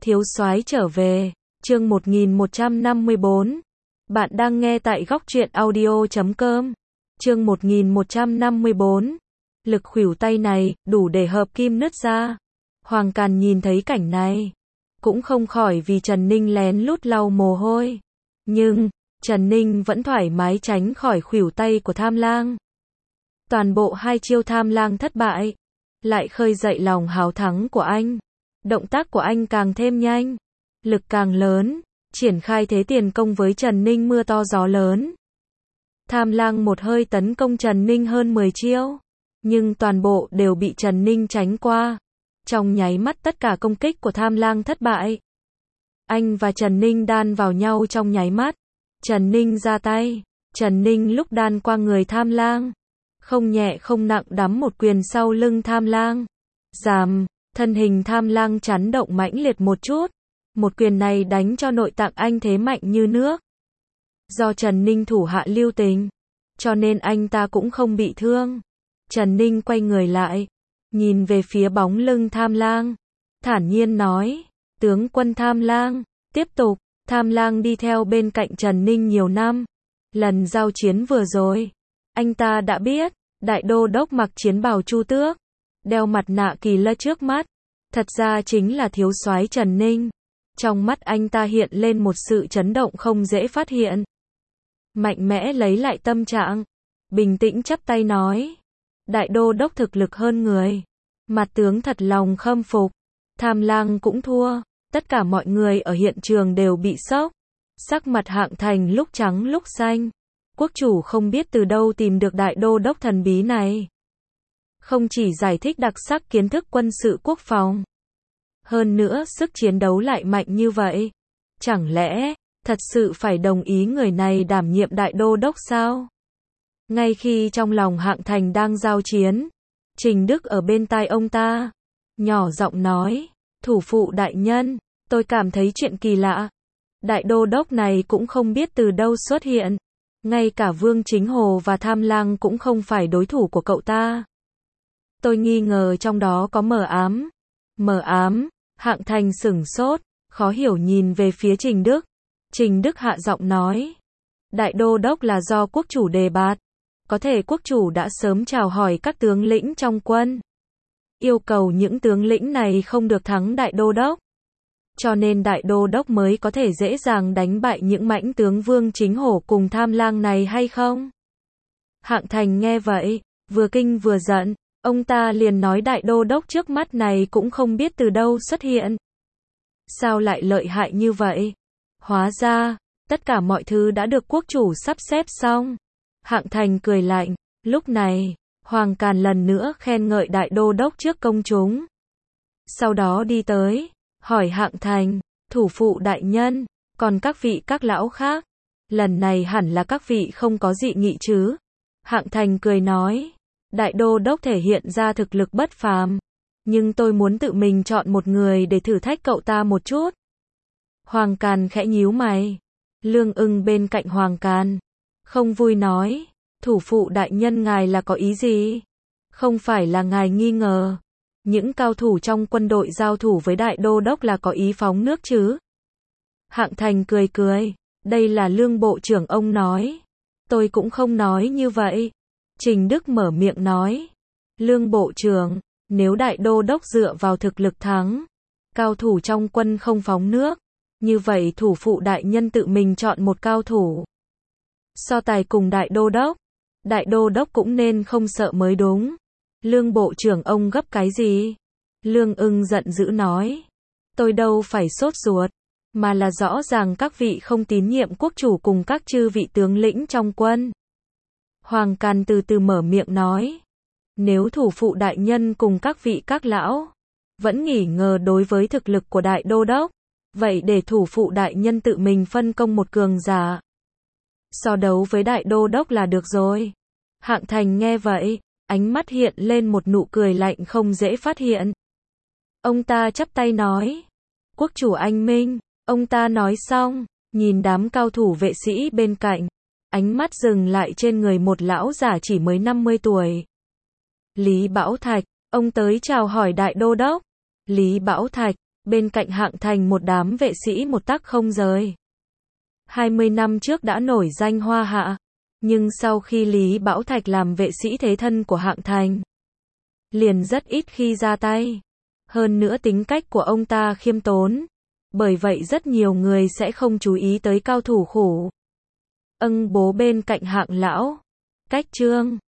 Thiếu soái trở về, chương 1154. Bạn đang nghe tại góc truyện audio.com. Chương 1154. Lực khuỷu tay này, đủ để hợp kim nứt ra. Hoàng Càn nhìn thấy cảnh này, cũng không khỏi vì Trần Ninh lén lút lau mồ hôi. Nhưng, Trần Ninh vẫn thoải mái tránh khỏi khuỷu tay của Tham Lang. Toàn bộ hai chiêu Tham Lang thất bại, lại khơi dậy lòng háo thắng của anh. Động tác của anh càng thêm nhanh, lực càng lớn, triển khai thế tiền công với Trần Ninh mưa to gió lớn. Tham Lang một hơi tấn công Trần Ninh hơn 10 chiêu, nhưng toàn bộ đều bị Trần Ninh tránh qua. Trong nháy mắt tất cả công kích của Tham Lang thất bại. Anh và Trần Ninh đan vào nhau trong nháy mắt. Trần Ninh ra tay, Trần Ninh lúc đan qua người Tham Lang, không nhẹ không nặng đắm một quyền sau lưng Tham Lang. Ràm, thân hình Tham Lang chấn động mãnh liệt một chút. Một quyền này đánh cho nội tạng anh thế mạnh như nước. Do Trần Ninh thủ hạ lưu tình, cho nên anh ta cũng không bị thương. Trần Ninh quay người lại, nhìn về phía bóng lưng Tham Lang, thản nhiên nói, tướng quân Tham Lang, tiếp tục. Tham Lang đi theo bên cạnh Trần Ninh nhiều năm. Lần giao chiến vừa rồi, anh ta đã biết, đại đô đốc mặc chiến bào Chu Tước, đeo mặt nạ kỳ lân trước mắt, thật ra chính là thiếu soái Trần Ninh. Trong mắt anh ta hiện lên một sự chấn động không dễ phát hiện. Mạnh mẽ lấy lại tâm trạng, bình tĩnh chắp tay nói, đại đô đốc thực lực hơn người. Mặt tướng thật lòng khâm phục. Tham Lang cũng thua. Tất cả mọi người ở hiện trường đều bị sốc. Sắc mặt Hạng Thành lúc trắng lúc xanh. Quốc chủ không biết từ đâu tìm được đại đô đốc thần bí này. Không chỉ giải thích đặc sắc kiến thức quân sự quốc phòng, hơn nữa sức chiến đấu lại mạnh như vậy. Chẳng lẽ, thật sự phải đồng ý người này đảm nhiệm đại đô đốc sao? Ngay khi trong lòng Hạng Thành đang giao chiến, Trình Đức ở bên tai ông ta, nhỏ giọng nói, thủ phụ đại nhân, tôi cảm thấy chuyện kỳ lạ. Đại đô đốc này cũng không biết từ đâu xuất hiện. Ngay cả Vương Chính Hồ và Tham Lang cũng không phải đối thủ của cậu ta. Tôi nghi ngờ trong đó có mờ ám. Mờ ám? Hạng Thành sửng sốt, khó hiểu nhìn về phía Trình Đức. Trình Đức hạ giọng nói, đại đô đốc là do quốc chủ đề bạt. Có thể quốc chủ đã sớm chào hỏi các tướng lĩnh trong quân, yêu cầu những tướng lĩnh này không được thắng đại đô đốc, cho nên đại đô đốc mới có thể dễ dàng đánh bại những mãnh tướng Vương Chính Hổ cùng Tham Lang này hay không? Hạng Thành nghe vậy, vừa kinh vừa giận, ông ta liền nói đại đô đốc trước mắt này cũng không biết từ đâu xuất hiện. Sao lại lợi hại như vậy? Hóa ra, tất cả mọi thứ đã được quốc chủ sắp xếp xong. Hạng Thành cười lạnh, lúc này, Hoàng Càn lần nữa khen ngợi đại đô đốc trước công chúng. Sau đó đi tới, hỏi Hạng Thành, thủ phụ đại nhân, còn các vị các lão khác, lần này hẳn là các vị không có dị nghị chứ? Hạng Thành cười nói, đại đô đốc thể hiện ra thực lực bất phàm, nhưng tôi muốn tự mình chọn một người để thử thách cậu ta một chút. Hoàng Càn khẽ nhíu mày. Lương Ưng bên cạnh Hoàng Càn, không vui nói, thủ phụ đại nhân ngài là có ý gì? Không phải là ngài nghi ngờ những cao thủ trong quân đội giao thủ với đại đô đốc là có ý phóng nước chứ? Hạng Thành cười cười, đây là Lương bộ trưởng ông nói. Tôi cũng không nói như vậy. Trình Đức mở miệng nói, Lương bộ trưởng, nếu đại đô đốc dựa vào thực lực thắng, cao thủ trong quân không phóng nước, như vậy thủ phụ đại nhân tự mình chọn một cao thủ so tài cùng đại đô đốc cũng nên không sợ mới đúng. Lương bộ trưởng ông gấp cái gì? Lương Ưng giận dữ nói, tôi đâu phải sốt ruột, mà là rõ ràng các vị không tín nhiệm quốc chủ cùng các chư vị tướng lĩnh trong quân. Hoàng Càn từ từ mở miệng nói, nếu thủ phụ đại nhân cùng các vị các lão vẫn nghi ngờ đối với thực lực của đại đô đốc, vậy để thủ phụ đại nhân tự mình phân công một cường giả so đấu với đại đô đốc là được rồi. Hạng Thành nghe vậy, ánh mắt hiện lên một nụ cười lạnh không dễ phát hiện. Ông ta chắp tay nói, quốc chủ anh minh. Ông ta nói xong, nhìn đám cao thủ vệ sĩ bên cạnh, ánh mắt dừng lại trên người một lão giả chỉ mới 50 tuổi. Lý Bảo Thạch, ông tới chào hỏi đại đô đốc. Lý Bảo Thạch, Bên cạnh Hạng Thành một đám vệ sĩ một tắc không rời. 20 năm trước đã nổi danh hoa hạ, nhưng sau khi Lý Bảo Thạch làm vệ sĩ thế thân của Hạng Thành, liền rất ít khi ra tay. Hơn nữa tính cách của ông ta khiêm tốn, bởi vậy rất nhiều người sẽ không chú ý tới cao thủ khủ. Bố bên cạnh Hạng lão. Cách chương